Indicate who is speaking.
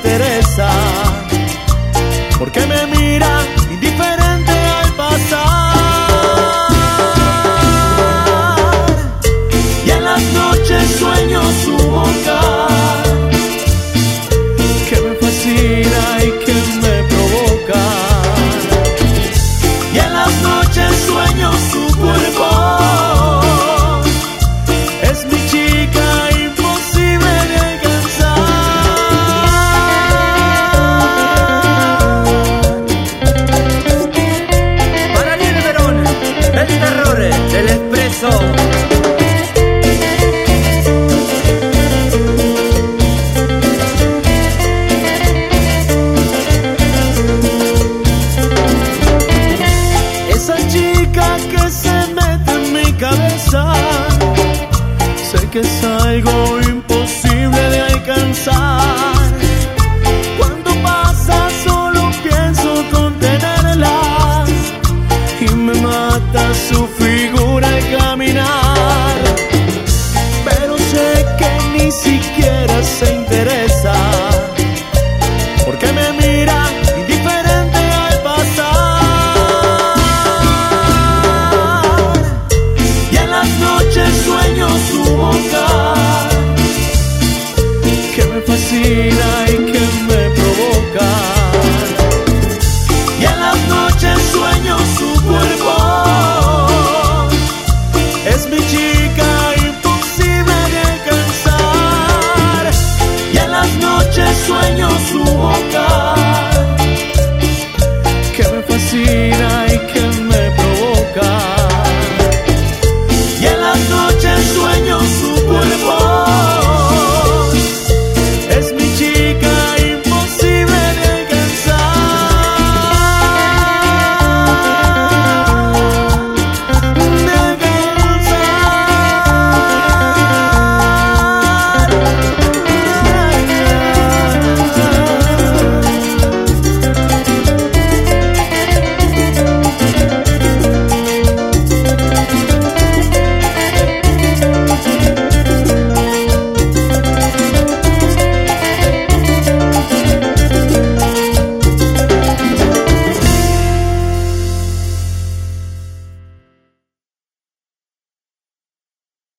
Speaker 1: interesa, porque me mira indiferente al pasar. Y en las noches sueño su boca, que me fascina y que me provoca. Y en las noches sueño su cuerpo, es mi chica imposible de alcanzar.
Speaker 2: Para Ariel Verón, el terror del expreso.
Speaker 1: Esa chica que se mete en mi cabeza, sé que es algo imposible de alcanzar. Cuando pasa solo pienso contenerla y me mata su figura al caminar. Pero sé que ni siquiera se interesa, porque me mira indiferente al pasar. Y en las noches sueño su boca, que me fascina y que